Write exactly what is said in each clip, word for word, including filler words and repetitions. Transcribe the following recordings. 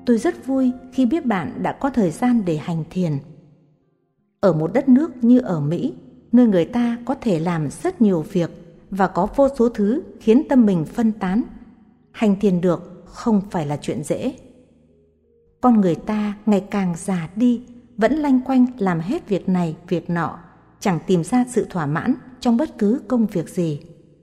tôi rất vui khi biết bạn đã có thời gian để hành thiền. Ở một đất nước như ở Mỹ, nơi người ta có thể làm rất nhiều việc và có vô số thứ khiến tâm mình phân tán, hành thiền được không phải là chuyện dễ. Con người ta ngày càng già đi, vẫn lanh quanh làm hết việc này, việc nọ, chẳng tìm ra sự thỏa mãn trong bất cứ công việc gì.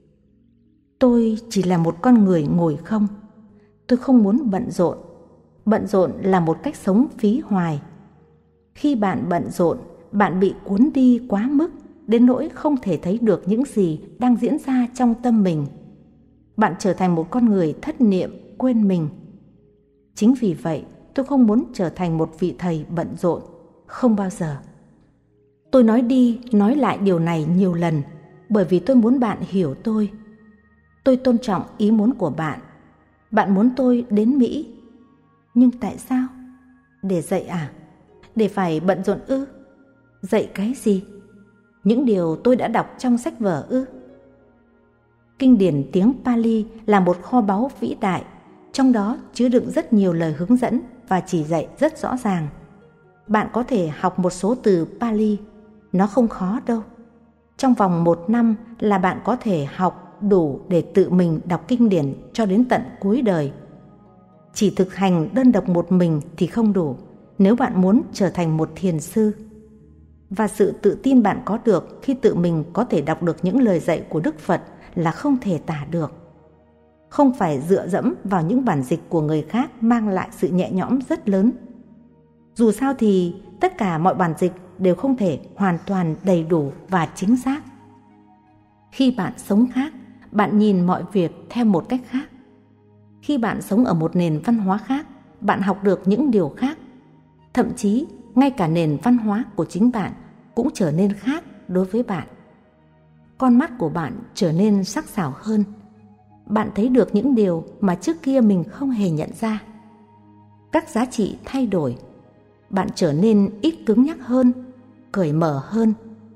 Tôi chỉ là một con người ngồi không. Tôi không muốn bận rộn. Bận rộn là một cách sống phí hoài. Khi bạn bận rộn, bạn bị cuốn đi quá mức đến nỗi không thể thấy được những gì đang diễn ra trong tâm mình. Bạn trở thành một con người thất niệm, quên mình. Chính vì vậy, tôi không muốn trở thành một vị thầy bận rộn, không bao giờ. Tôi nói đi, nói lại điều này nhiều lần, bởi vì tôi muốn bạn hiểu tôi. Tôi tôn trọng ý muốn của bạn. Bạn muốn tôi đến Mỹ. Nhưng tại sao? Để dạy à? Để phải bận rộn ư? Dạy cái gì? Những điều tôi đã đọc trong sách vở ư? Kinh điển tiếng Pali là một kho báu vĩ đại, trong đó chứa đựng rất nhiều lời hướng dẫn và chỉ dạy rất rõ ràng. Bạn có thể học một số từ Pali, nó không khó đâu. Trong vòng một năm là bạn có thể học đủ để tự mình đọc kinh điển cho đến tận cuối đời. Chỉ thực hành đơn độc một mình thì không đủ nếu bạn muốn trở thành một thiền sư. Và sự tự tin bạn có được khi tự mình có thể đọc được những lời dạy của Đức Phật là không thể tả được. Không phải dựa dẫm vào những bản dịch của người khác mang lại sự nhẹ nhõm rất lớn. Dù sao thì tất cả mọi bản dịch đều không thể hoàn toàn đầy đủ và chính xác. Khi bạn sống khác, bạn nhìn mọi việc theo một cách khác. Khi bạn sống ở một nền văn hóa khác, bạn học được những điều khác. Thậm chí, ngay cả nền văn hóa của chính bạn cũng trở nên khác đối với bạn. Con mắt của bạn trở nên sắc sảo hơn. Bạn thấy được những điều mà trước kia mình không hề nhận ra. Các giá trị thay đổi. Bạn trở nên ít cứng nhắc hơn, cởi mở hơn.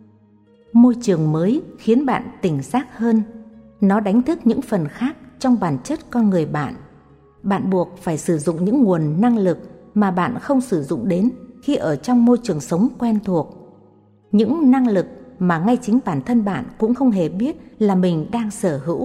Môi trường mới khiến bạn tỉnh giác hơn. Nó đánh thức những phần khác trong bản chất con người bạn. Bạn buộc phải sử dụng những nguồn năng lực mà bạn không sử dụng đến khi ở trong môi trường sống quen thuộc. Những năng lực mà ngay chính bản thân bạn cũng không hề biết là mình đang sở hữu.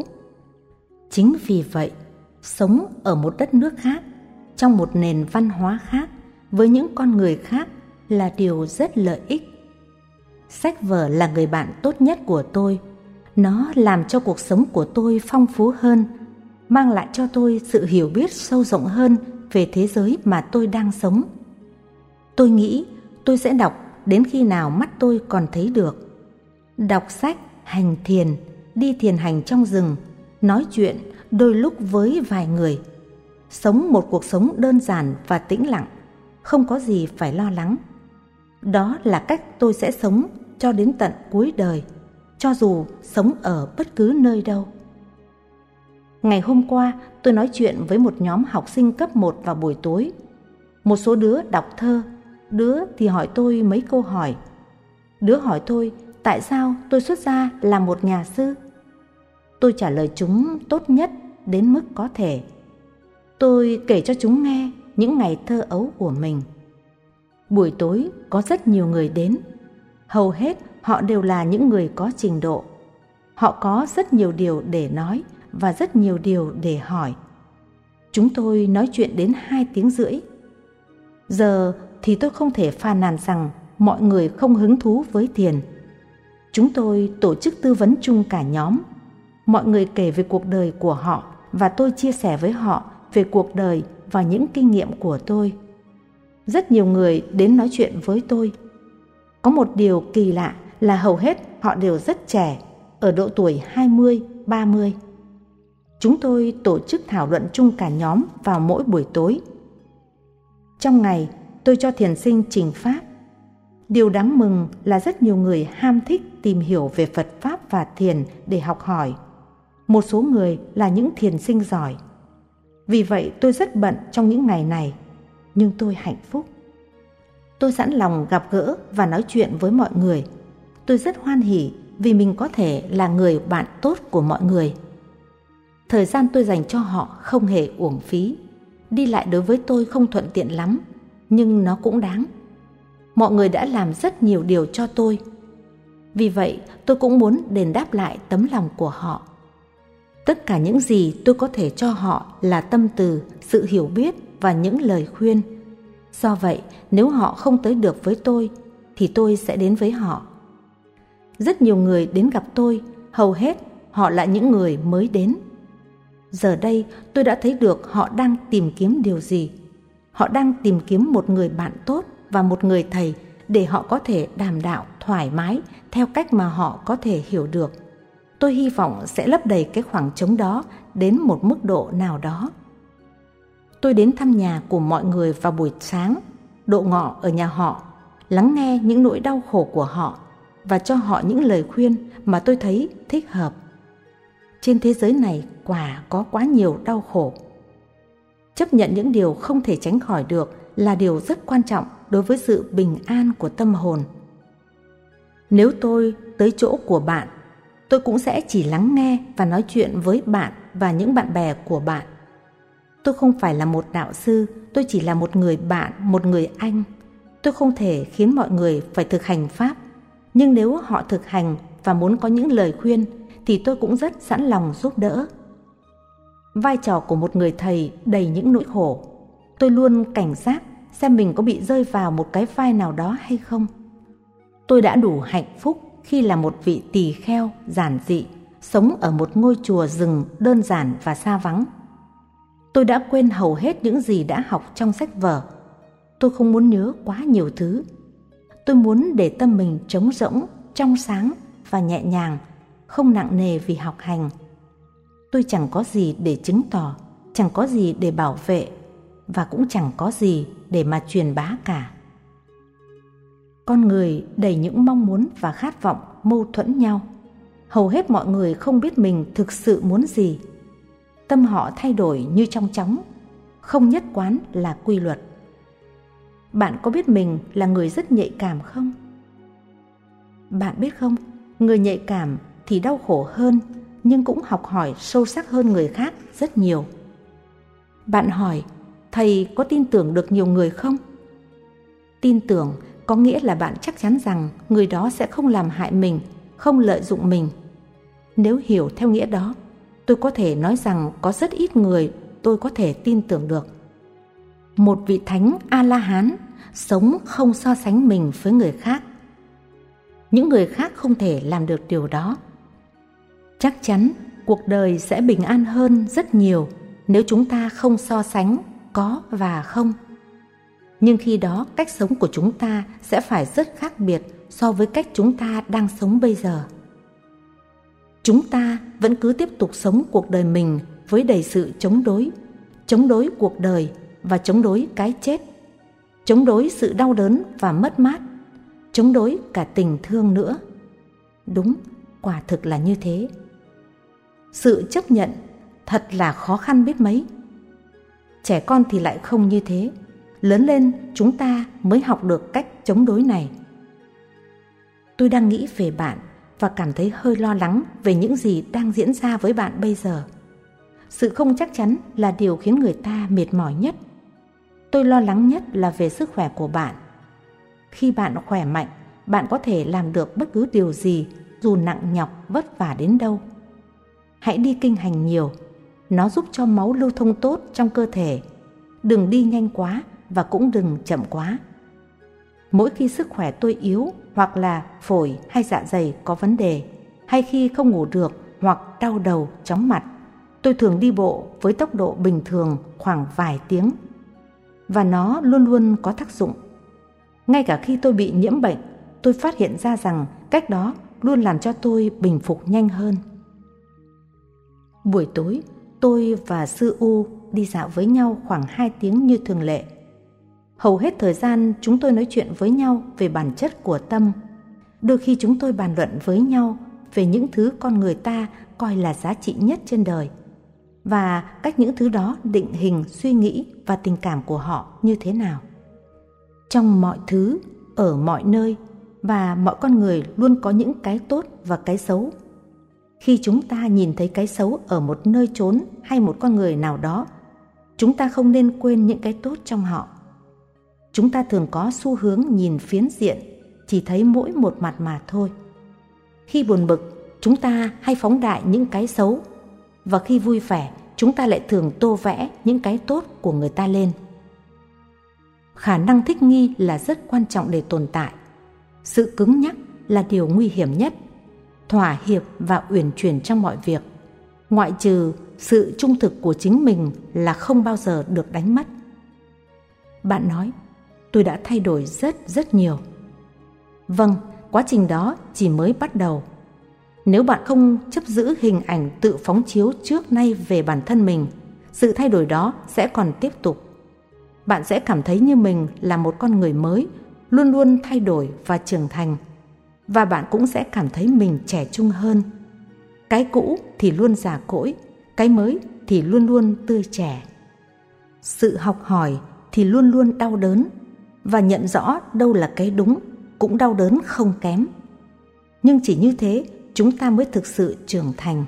Chính vì vậy, sống ở một đất nước khác, trong một nền văn hóa khác, với những con người khác là điều rất lợi ích. Sách vở là người bạn tốt nhất của tôi. Nó làm cho cuộc sống của tôi phong phú hơn, mang lại cho tôi sự hiểu biết sâu rộng hơn về thế giới mà tôi đang sống. Tôi nghĩ tôi sẽ đọc đến khi nào mắt tôi còn thấy được. Đọc sách, hành thiền, đi thiền hành trong rừng, nói chuyện đôi lúc với vài người. Sống một cuộc sống đơn giản và tĩnh lặng, không có gì phải lo lắng. Đó là cách tôi sẽ sống cho đến tận cuối đời, cho dù sống ở bất cứ nơi đâu. Ngày hôm qua, tôi nói chuyện với một nhóm học sinh cấp một vào buổi tối. Một số đứa đọc thơ, đứa thì hỏi tôi mấy câu hỏi. Đứa hỏi tôi tại sao tôi xuất gia làm một nhà sư. Tôi trả lời chúng tốt nhất đến mức có thể. Tôi kể cho chúng nghe những ngày thơ ấu của mình. Buổi tối có rất nhiều người đến. Hầu hết họ đều là những người có trình độ. Họ có rất nhiều điều để nói và rất nhiều điều để hỏi. Chúng tôi nói chuyện đến hai tiếng rưỡi. Giờ thì tôi không thể phàn nàn rằng mọi người không hứng thú với thiền. Chúng tôi tổ chức tư vấn chung cả nhóm. Mọi người kể về cuộc đời của họ và tôi chia sẻ với họ về cuộc đời và những kinh nghiệm của tôi. Rất nhiều người đến nói chuyện với tôi. Có một điều kỳ lạ là hầu hết họ đều rất trẻ, ở độ tuổi hai mươi, ba mươi. Chúng tôi tổ chức thảo luận chung cả nhóm vào mỗi buổi tối. Trong ngày, tôi cho thiền sinh trình pháp. Điều đáng mừng là rất nhiều người ham thích tìm hiểu về Phật Pháp và thiền để học hỏi. Một số người là những thiền sinh giỏi. Vì vậy tôi rất bận trong những ngày này, nhưng tôi hạnh phúc. Tôi sẵn lòng gặp gỡ và nói chuyện với mọi người. Tôi rất hoan hỉ vì mình có thể là người bạn tốt của mọi người. Thời gian tôi dành cho họ không hề uổng phí. đi lại đối với tôi không thuận tiện lắm, nhưng nó cũng đáng. Mọi người đã làm rất nhiều điều cho tôi. Vì vậy, tôi cũng muốn đền đáp lại tấm lòng của họ. Tất cả những gì tôi có thể cho họ là tâm từ, sự hiểu biết và những lời khuyên. Do vậy, nếu họ không tới được với tôi, thì tôi sẽ đến với họ. Rất nhiều người đến gặp tôi, hầu hết họ là những người mới đến. Giờ đây, tôi đã thấy được họ đang tìm kiếm điều gì. Họ đang tìm kiếm một người bạn tốt và một người thầy để họ có thể đàm đạo thoải mái theo cách mà họ có thể hiểu được. Tôi hy vọng sẽ lấp đầy cái khoảng trống đó đến một mức độ nào đó. Tôi đến thăm nhà của mọi người vào buổi sáng, độ ngọ ở nhà họ, lắng nghe những nỗi đau khổ của họ và cho họ những lời khuyên mà tôi thấy thích hợp. Trên thế giới này quả có quá nhiều đau khổ. Chấp nhận những điều không thể tránh khỏi được là điều rất quan trọng đối với sự bình an của tâm hồn. Nếu tôi tới chỗ của bạn, tôi cũng sẽ chỉ lắng nghe và nói chuyện với bạn và những bạn bè của bạn. Tôi không phải là một đạo sư, tôi chỉ là một người bạn, một người anh. Tôi không thể khiến mọi người phải thực hành pháp, nhưng nếu họ thực hành và muốn có những lời khuyên thì tôi cũng rất sẵn lòng giúp đỡ. Vai trò của một người thầy đầy những nỗi khổ, tôi luôn cảnh giác xem mình có bị rơi vào một cái vai nào đó hay không. Tôi đã đủ hạnh phúc khi là một vị tỳ kheo giản dị, sống ở một ngôi chùa rừng đơn giản và xa vắng. Tôi đã quên hầu hết những gì đã học trong sách vở. Tôi không muốn nhớ quá nhiều thứ. Tôi muốn để tâm mình trống rỗng, trong sáng và nhẹ nhàng, không nặng nề vì học hành. Tôi chẳng có gì để chứng tỏ, chẳng có gì để bảo vệ, và cũng chẳng có gì để mà truyền bá cả. Con người đầy những mong muốn và khát vọng mâu thuẫn nhau. Hầu hết mọi người không biết mình thực sự muốn gì. Tâm họ thay đổi như trong chóng, không nhất quán là quy luật. Bạn có biết mình là người rất nhạy cảm không? Bạn biết không, người nhạy cảm thì đau khổ hơn, nhưng cũng học hỏi sâu sắc hơn người khác rất nhiều. Bạn hỏi, thầy có tin tưởng được nhiều người không? Tin tưởng có nghĩa là bạn chắc chắn rằng người đó sẽ không làm hại mình, không lợi dụng mình. Nếu hiểu theo nghĩa đó, tôi có thể nói rằng có rất ít người tôi có thể tin tưởng được. Một vị thánh A-la-hán sống không so sánh mình với người khác. Những người khác không thể làm được điều đó. Chắc chắn cuộc đời sẽ bình an hơn rất nhiều nếu chúng ta không so sánh có và không. Nhưng khi đó cách sống của chúng ta sẽ phải rất khác biệt so với cách chúng ta đang sống bây giờ. Chúng ta vẫn cứ tiếp tục sống cuộc đời mình với đầy sự chống đối, chống đối cuộc đời và chống đối cái chết, chống đối sự đau đớn và mất mát, chống đối cả tình thương nữa. Đúng, quả thực là như thế. Sự chấp nhận thật là khó khăn biết mấy. Trẻ con thì lại không như thế. Lớn lên chúng ta mới học được cách chống đối này. Tôi đang nghĩ về bạn và cảm thấy hơi lo lắng về những gì đang diễn ra với bạn bây giờ. Sự không chắc chắn là điều khiến người ta mệt mỏi nhất. Tôi lo lắng nhất là về sức khỏe của bạn. Khi bạn khỏe mạnh, bạn có thể làm được bất cứ điều gì, dù nặng nhọc, vất vả đến đâu. Hãy đi kinh hành nhiều, nó giúp cho máu lưu thông tốt trong cơ thể. Đừng đi nhanh quá và cũng đừng chậm quá. Mỗi khi sức khỏe tôi yếu hoặc là phổi hay dạ dày có vấn đề, hay khi không ngủ được hoặc đau đầu, chóng mặt, tôi thường đi bộ với tốc độ bình thường khoảng vài tiếng. Và nó luôn luôn có tác dụng. Ngay cả khi tôi bị nhiễm bệnh, tôi phát hiện ra rằng cách đó luôn làm cho tôi bình phục nhanh hơn. Buổi tối, tôi và sư U đi dạo với nhau khoảng hai tiếng như thường lệ. Hầu hết thời gian chúng tôi nói chuyện với nhau về bản chất của tâm. Đôi khi chúng tôi bàn luận với nhau về những thứ con người ta coi là giá trị nhất trên đời và cách những thứ đó định hình suy nghĩ và tình cảm của họ như thế nào. Trong mọi thứ, ở mọi nơi và mọi con người luôn có những cái tốt và cái xấu. Khi chúng ta nhìn thấy cái xấu ở một nơi chốn hay một con người nào đó, chúng ta không nên quên những cái tốt trong họ. Chúng ta thường có xu hướng nhìn phiến diện, chỉ thấy mỗi một mặt mà thôi. Khi buồn bực, chúng ta hay phóng đại những cái xấu, và khi vui vẻ, chúng ta lại thường tô vẽ những cái tốt của người ta lên. Khả năng thích nghi là rất quan trọng để tồn tại. Sự cứng nhắc là điều nguy hiểm nhất. Thỏa hiệp và uyển chuyển trong mọi việc, ngoại trừ sự trung thực của chính mình, là không bao giờ được đánh mất. Bạn nói, tôi đã thay đổi rất rất nhiều. Vâng, quá trình đó chỉ mới bắt đầu. Nếu bạn không chấp giữ hình ảnh tự phóng chiếu trước nay về bản thân mình, sự thay đổi đó sẽ còn tiếp tục. Bạn sẽ cảm thấy như mình là một con người mới, luôn luôn thay đổi và trưởng thành. Và bạn cũng sẽ cảm thấy mình trẻ trung hơn. Cái cũ thì luôn già cỗi, cái mới thì luôn luôn tươi trẻ. Sự học hỏi thì luôn luôn đau đớn, và nhận rõ đâu là cái đúng cũng đau đớn không kém. Nhưng chỉ như thế chúng ta mới thực sự trưởng thành.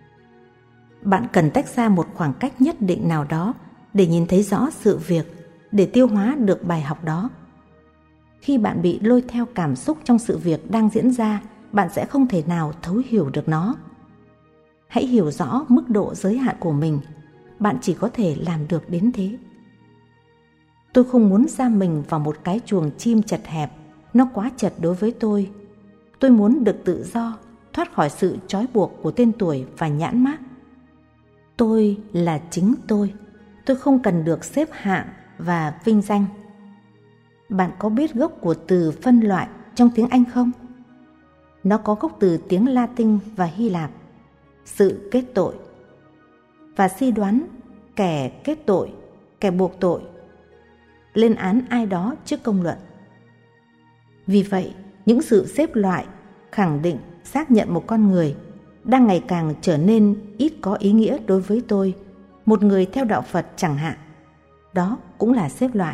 Bạn cần tách ra một khoảng cách nhất định nào đó để nhìn thấy rõ sự việc, để tiêu hóa được bài học đó. Khi bạn bị lôi theo cảm xúc trong sự việc đang diễn ra, bạn sẽ không thể nào thấu hiểu được nó. Hãy hiểu rõ mức độ giới hạn của mình. Bạn chỉ có thể làm được đến thế. Tôi không muốn giam mình vào một cái chuồng chim chật hẹp. Nó quá chật đối với tôi. Tôi muốn được tự do, thoát khỏi sự trói buộc của tên tuổi và nhãn mác. Tôi là chính tôi. Tôi không cần được xếp hạng và vinh danh. Bạn có biết gốc của từ phân loại trong tiếng Anh không? Nó có gốc từ tiếng Latin và Hy Lạp, sự kết tội. Và suy đoán kẻ kết tội, kẻ buộc tội, lên án ai đó trước công luận. Vì vậy, những sự xếp loại, khẳng định, xác nhận một con người đang ngày càng trở nên ít có ý nghĩa đối với tôi, một người theo đạo Phật chẳng hạn. Đó cũng là xếp loại.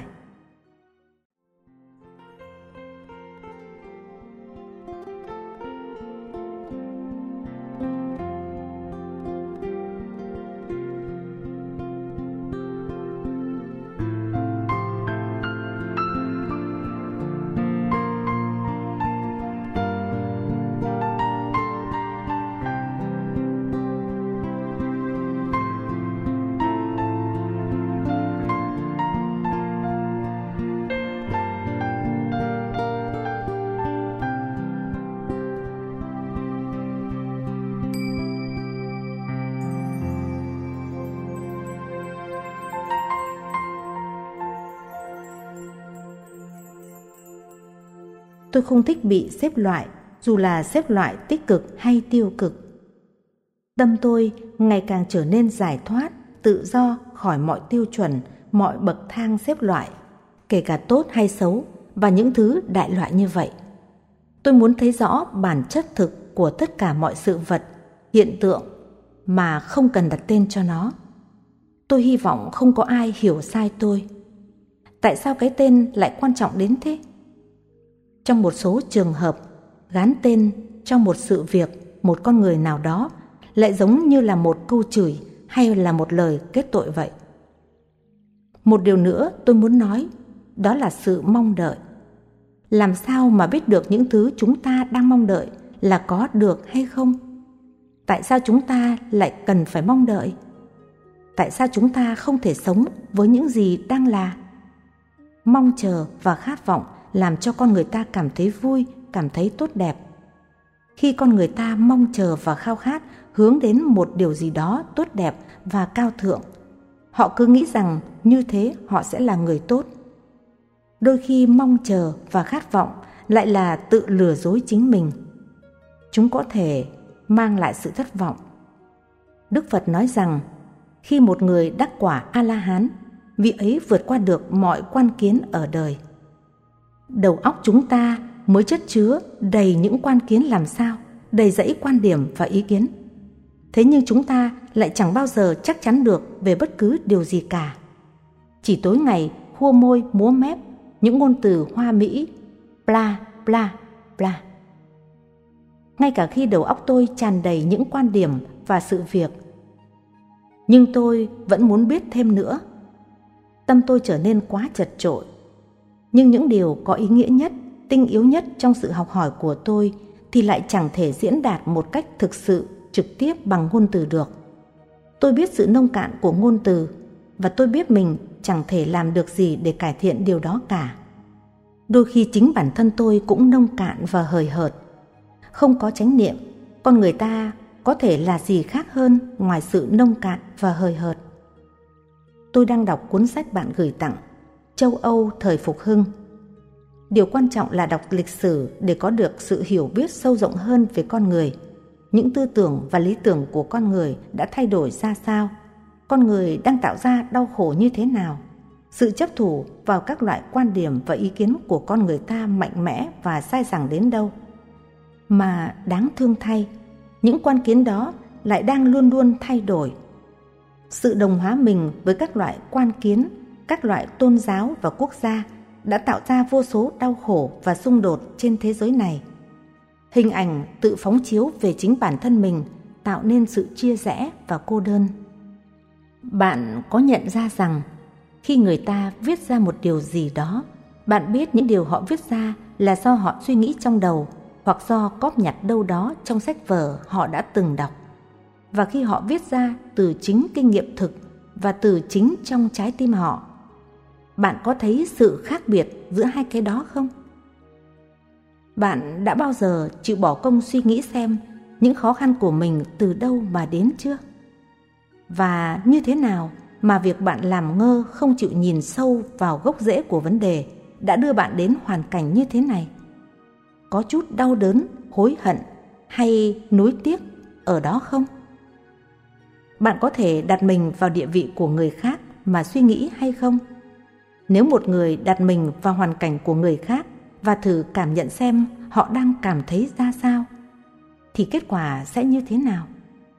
Tôi không thích bị xếp loại, dù là xếp loại tích cực hay tiêu cực. Tâm tôi ngày càng trở nên giải thoát, tự do khỏi mọi tiêu chuẩn, mọi bậc thang xếp loại, kể cả tốt hay xấu và những thứ đại loại như vậy. Tôi muốn thấy rõ bản chất thực của tất cả mọi sự vật, hiện tượng mà không cần đặt tên cho nó. Tôi hy vọng không có ai hiểu sai tôi. Tại sao cái tên lại quan trọng đến thế? Trong một số trường hợp, gán tên cho một sự việc, một con người nào đó lại giống như là một câu chửi hay là một lời kết tội vậy. Một điều nữa tôi muốn nói, đó là sự mong đợi. Làm sao mà biết được những thứ chúng ta đang mong đợi là có được hay không? Tại sao chúng ta lại cần phải mong đợi? Tại sao chúng ta không thể sống với những gì đang là? Mong chờ và khát vọng làm cho con người ta cảm thấy vui, cảm thấy tốt đẹp. Khi con người ta mong chờ và khao khát hướng đến một điều gì đó tốt đẹp và cao thượng, họ cứ nghĩ rằng như thế họ sẽ là người tốt. Đôi khi mong chờ và khát vọng lại là tự lừa dối chính mình. Chúng có thể mang lại sự thất vọng. Đức Phật nói rằng khi một người đắc quả A-la-hán, vị ấy vượt qua được mọi quan kiến ở đời. Đầu óc chúng ta mới chất chứa đầy những quan kiến làm sao, đầy dẫy quan điểm và ý kiến. Thế nhưng chúng ta lại chẳng bao giờ chắc chắn được về bất cứ điều gì cả. Chỉ tối ngày khua môi múa mép những ngôn từ hoa mỹ, bla bla bla. Ngay cả khi đầu óc tôi tràn đầy những quan điểm và sự việc, nhưng tôi vẫn muốn biết thêm nữa, tâm tôi trở nên quá chật chội. Nhưng những điều có ý nghĩa nhất, tinh yếu nhất trong sự học hỏi của tôi thì lại chẳng thể diễn đạt một cách thực sự, trực tiếp bằng ngôn từ được. Tôi biết sự nông cạn của ngôn từ, và tôi biết mình chẳng thể làm được gì để cải thiện điều đó cả. Đôi khi chính bản thân tôi cũng nông cạn và hời hợt. Không có chánh niệm, con người ta có thể là gì khác hơn ngoài sự nông cạn và hời hợt. Tôi đang đọc cuốn sách bạn gửi tặng, Châu Âu thời phục hưng. Điều quan trọng là đọc lịch sử để có được sự hiểu biết sâu rộng hơn về con người. Những tư tưởng và lý tưởng của con người đã thay đổi ra sao? Con người đang tạo ra đau khổ như thế nào? Sự chấp thủ vào các loại quan điểm và ý kiến của con người ta mạnh mẽ và sai rằng đến đâu? Mà đáng thương thay, những quan kiến đó lại đang luôn luôn thay đổi. Sự đồng hóa mình với các loại quan kiến, các loại tôn giáo và quốc gia đã tạo ra vô số đau khổ và xung đột trên thế giới này. Hình ảnh tự phóng chiếu về chính bản thân mình tạo nên sự chia rẽ và cô đơn. Bạn có nhận ra rằng khi người ta viết ra một điều gì đó, bạn biết những điều họ viết ra là do họ suy nghĩ trong đầu hoặc do cóp nhặt đâu đó trong sách vở họ đã từng đọc. Và khi họ viết ra từ chính kinh nghiệm thực và từ chính trong trái tim họ, bạn có thấy sự khác biệt giữa hai cái đó không? Bạn đã bao giờ chịu bỏ công suy nghĩ xem những khó khăn của mình từ đâu mà đến chưa? Và như thế nào mà việc bạn làm ngơ không chịu nhìn sâu vào gốc rễ của vấn đề đã đưa bạn đến hoàn cảnh như thế này? Có chút đau đớn, hối hận hay nuối tiếc ở đó không? Bạn có thể đặt mình vào địa vị của người khác mà suy nghĩ hay không? Nếu một người đặt mình vào hoàn cảnh của người khác và thử cảm nhận xem họ đang cảm thấy ra sao, thì kết quả sẽ như thế nào?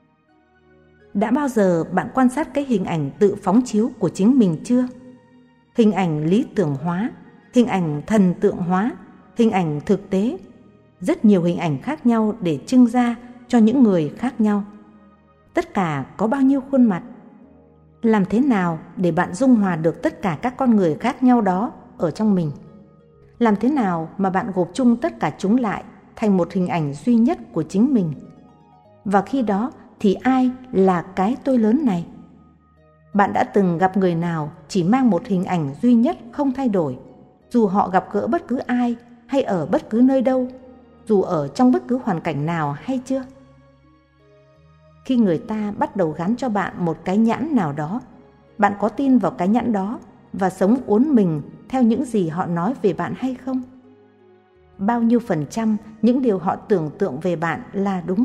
Đã bao giờ bạn quan sát cái hình ảnh tự phóng chiếu của chính mình chưa? Hình ảnh lý tưởng hóa, hình ảnh thần tượng hóa, hình ảnh thực tế, rất nhiều hình ảnh khác nhau để trưng ra cho những người khác nhau. Tất cả có bao nhiêu khuôn mặt? Làm thế nào để bạn dung hòa được tất cả các con người khác nhau đó ở trong mình? Làm thế nào mà bạn gộp chung tất cả chúng lại thành một hình ảnh duy nhất của chính mình? Và khi đó thì ai là cái tôi lớn này? Bạn đã từng gặp người nào chỉ mang một hình ảnh duy nhất không thay đổi, dù họ gặp gỡ bất cứ ai hay ở bất cứ nơi đâu, dù ở trong bất cứ hoàn cảnh nào hay chưa? Khi người ta bắt đầu gắn cho bạn một cái nhãn nào đó, bạn có tin vào cái nhãn đó và sống uốn mình theo những gì họ nói về bạn hay không? Bao nhiêu phần trăm những điều họ tưởng tượng về bạn là đúng?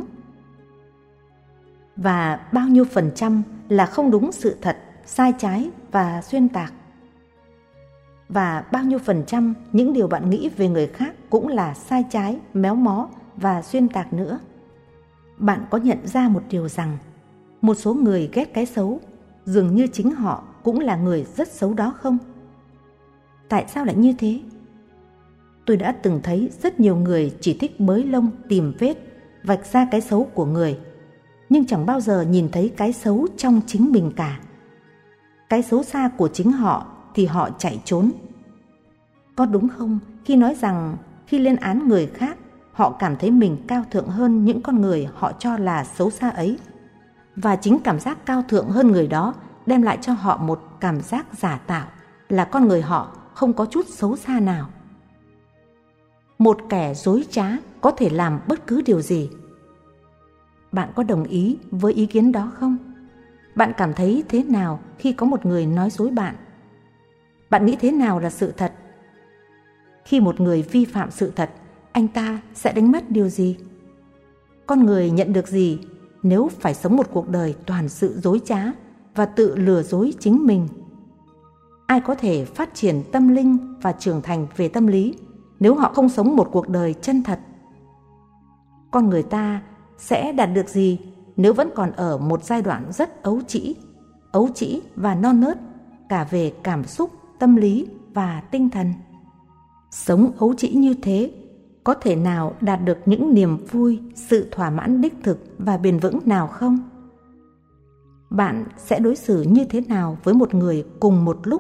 Và bao nhiêu phần trăm là không đúng sự thật, sai trái và xuyên tạc? Và bao nhiêu phần trăm những điều bạn nghĩ về người khác cũng là sai trái, méo mó và xuyên tạc nữa? Bạn có nhận ra một điều rằng một số người ghét cái xấu, dường như chính họ cũng là người rất xấu đó không? Tại sao lại như thế? Tôi đã từng thấy rất nhiều người chỉ thích bới lông tìm vết, vạch ra cái xấu của người, nhưng chẳng bao giờ nhìn thấy cái xấu trong chính mình cả. Cái xấu xa của chính họ thì họ chạy trốn. Có đúng không khi nói rằng khi lên án người khác, họ cảm thấy mình cao thượng hơn những con người họ cho là xấu xa ấy? Và chính cảm giác cao thượng hơn người đó đem lại cho họ một cảm giác giả tạo là con người họ không có chút xấu xa nào. Một kẻ dối trá có thể làm bất cứ điều gì. Bạn có đồng ý với ý kiến đó không? Bạn cảm thấy thế nào khi có một người nói dối bạn? Bạn nghĩ thế nào là sự thật? Khi một người vi phạm sự thật, anh ta sẽ đánh mất điều gì? Con người nhận được gì nếu phải sống một cuộc đời toàn sự dối trá và tự lừa dối chính mình? Ai có thể phát triển tâm linh và trưởng thành về tâm lý nếu họ không sống một cuộc đời chân thật? Con người ta sẽ đạt được gì nếu vẫn còn ở một giai đoạn rất ấu trĩ, ấu trĩ và non nớt cả về cảm xúc, tâm lý và tinh thần? Sống ấu trĩ như thế có thể nào đạt được những niềm vui, sự thỏa mãn đích thực và bền vững nào không? Bạn sẽ đối xử như thế nào với một người cùng một lúc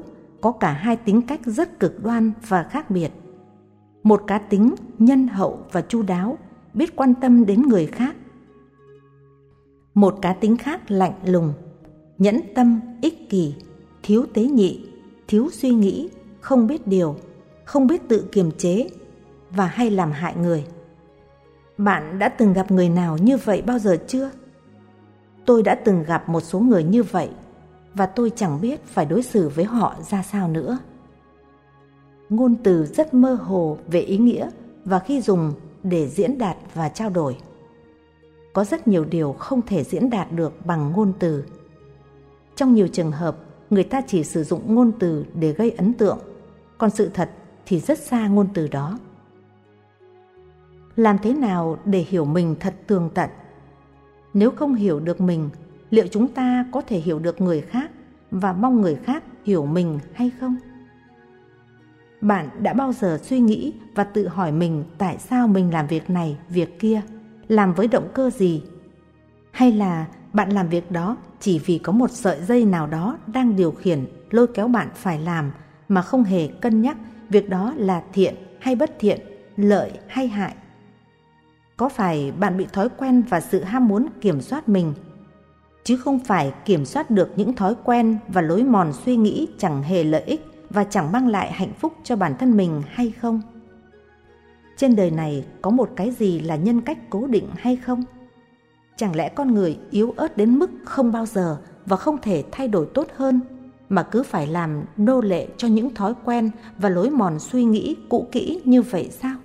có cả hai tính cách rất cực đoan và khác biệt. Một cá tính nhân hậu và chu đáo, biết quan tâm đến người khác. Một cá tính khác lạnh lùng, nhẫn tâm, ích kỷ, thiếu tế nhị, thiếu suy nghĩ, không biết điều, không biết tự kiềm chế và hay làm hại người. Bạn đã từng gặp người nào như vậy bao giờ chưa? Tôi đã từng gặp một số người như vậy và tôi chẳng biết phải đối xử với họ ra sao nữa. Ngôn từ rất mơ hồ về ý nghĩa và khi dùng để diễn đạt và trao đổi. Có rất nhiều điều không thể diễn đạt được bằng ngôn từ. Trong nhiều trường hợp, người ta chỉ sử dụng ngôn từ để gây ấn tượng, còn sự thật thì rất xa ngôn từ đó. Làm thế nào để hiểu mình thật tường tận? Nếu không hiểu được mình, liệu chúng ta có thể hiểu được người khác và mong người khác hiểu mình hay không? Bạn đã bao giờ suy nghĩ và tự hỏi mình tại sao mình làm việc này, việc kia, làm với động cơ gì? Hay là bạn làm việc đó chỉ vì có một sợi dây nào đó đang điều khiển, lôi kéo bạn phải làm mà không hề cân nhắc việc đó là thiện hay bất thiện, lợi hay hại? Có phải bạn bị thói quen và sự ham muốn kiểm soát mình, chứ không phải kiểm soát được những thói quen và lối mòn suy nghĩ chẳng hề lợi ích và chẳng mang lại hạnh phúc cho bản thân mình hay không? Trên đời này có một cái gì là nhân cách cố định hay không? Chẳng lẽ con người yếu ớt đến mức không bao giờ và không thể thay đổi tốt hơn, mà cứ phải làm nô lệ cho những thói quen và lối mòn suy nghĩ cũ kỹ như vậy sao?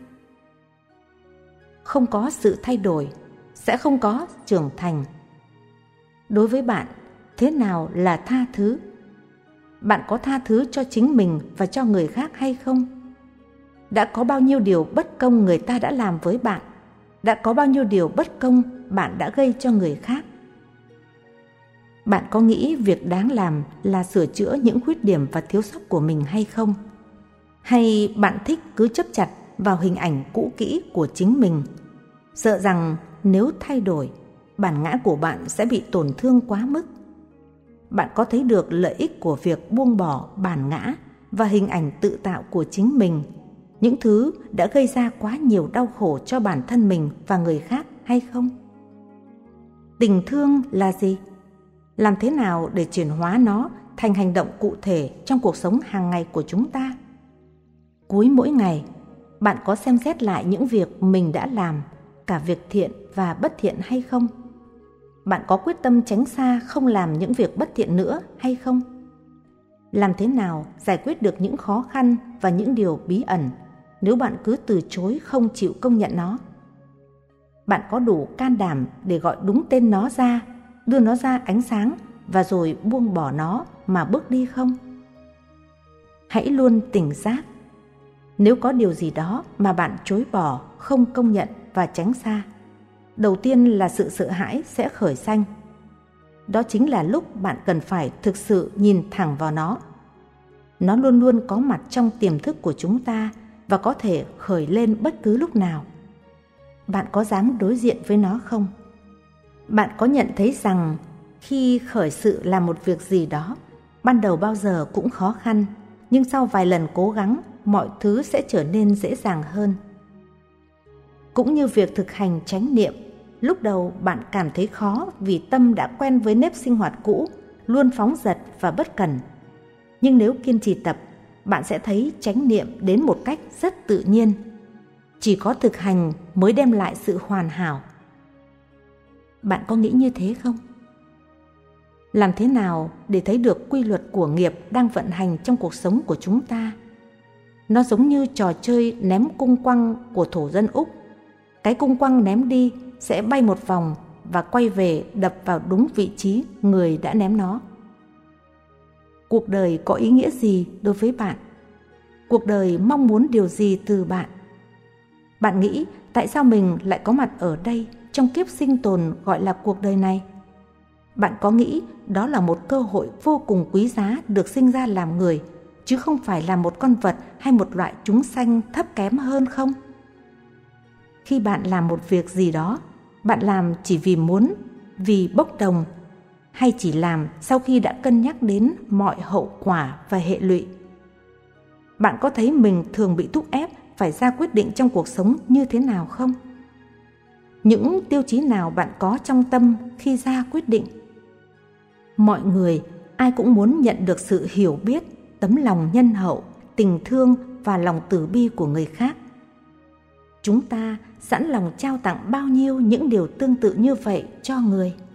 Không có sự thay đổi, sẽ không có trưởng thành. Đối với bạn, thế nào là tha thứ? Bạn có tha thứ cho chính mình và cho người khác hay không? Đã có bao nhiêu điều bất công người ta đã làm với bạn? Đã có bao nhiêu điều bất công bạn đã gây cho người khác? Bạn có nghĩ việc đáng làm là sửa chữa những khuyết điểm và thiếu sót của mình hay không? Hay bạn thích cứ chấp chặt vào hình ảnh cũ kỹ của chính mình, sợ rằng nếu thay đổi, bản ngã của bạn sẽ bị tổn thương quá mức? Bạn có thấy được lợi ích của việc buông bỏ bản ngã và hình ảnh tự tạo của chính mình, những thứ đã gây ra quá nhiều đau khổ cho bản thân mình và người khác hay không? Tình thương là gì? Làm thế nào để chuyển hóa nó thành hành động cụ thể trong cuộc sống hàng ngày của chúng ta? Cuối mỗi ngày, bạn có xem xét lại những việc mình đã làm, cả việc thiện và bất thiện hay không? Bạn có quyết tâm tránh xa không làm những việc bất thiện nữa hay không? Làm thế nào giải quyết được những khó khăn và những điều bí ẩn nếu bạn cứ từ chối không chịu công nhận nó? Bạn có đủ can đảm để gọi đúng tên nó ra, đưa nó ra ánh sáng và rồi buông bỏ nó mà bước đi không? Hãy luôn tỉnh giác. Nếu có điều gì đó mà bạn chối bỏ, không công nhận và tránh xa, đầu tiên là sự sợ hãi sẽ khởi sanh. Đó chính là lúc bạn cần phải thực sự nhìn thẳng vào nó. Nó luôn luôn có mặt trong tiềm thức của chúng ta và có thể khởi lên bất cứ lúc nào. Bạn có dám đối diện với nó không? Bạn có nhận thấy rằng khi khởi sự làm một việc gì đó, ban đầu bao giờ cũng khó khăn, nhưng sau vài lần cố gắng, mọi thứ sẽ trở nên dễ dàng hơn. Cũng như việc thực hành chánh niệm, lúc đầu bạn cảm thấy khó vì tâm đã quen với nếp sinh hoạt cũ, luôn phóng dật và bất cẩn. Nhưng nếu kiên trì tập, bạn sẽ thấy chánh niệm đến một cách rất tự nhiên. Chỉ có thực hành mới đem lại sự hoàn hảo. Bạn có nghĩ như thế không? Làm thế nào để thấy được quy luật của nghiệp đang vận hành trong cuộc sống của chúng ta? Nó giống như trò chơi ném cung quăng của thổ dân Úc. Cái cung quăng ném đi sẽ bay một vòng và quay về đập vào đúng vị trí người đã ném nó. Cuộc đời có ý nghĩa gì đối với bạn? Cuộc đời mong muốn điều gì từ bạn? Bạn nghĩ tại sao mình lại có mặt ở đây trong kiếp sinh tồn gọi là cuộc đời này? Bạn có nghĩ đó là một cơ hội vô cùng quý giá được sinh ra làm người, chứ không phải là một con vật hay một loại chúng sanh thấp kém hơn không? Khi bạn làm một việc gì đó, bạn làm chỉ vì muốn, vì bốc đồng, hay chỉ làm sau khi đã cân nhắc đến mọi hậu quả và hệ lụy? bạn có thấy mình thường bị thúc ép phải ra quyết định trong cuộc sống như thế nào không? Những tiêu chí nào bạn có trong tâm khi ra quyết định? Mọi người, ai cũng muốn nhận được sự hiểu biết, tấm lòng nhân hậu, tình thương và lòng từ bi của người khác. Chúng ta sẵn lòng trao tặng bao nhiêu những điều tương tự như vậy cho người?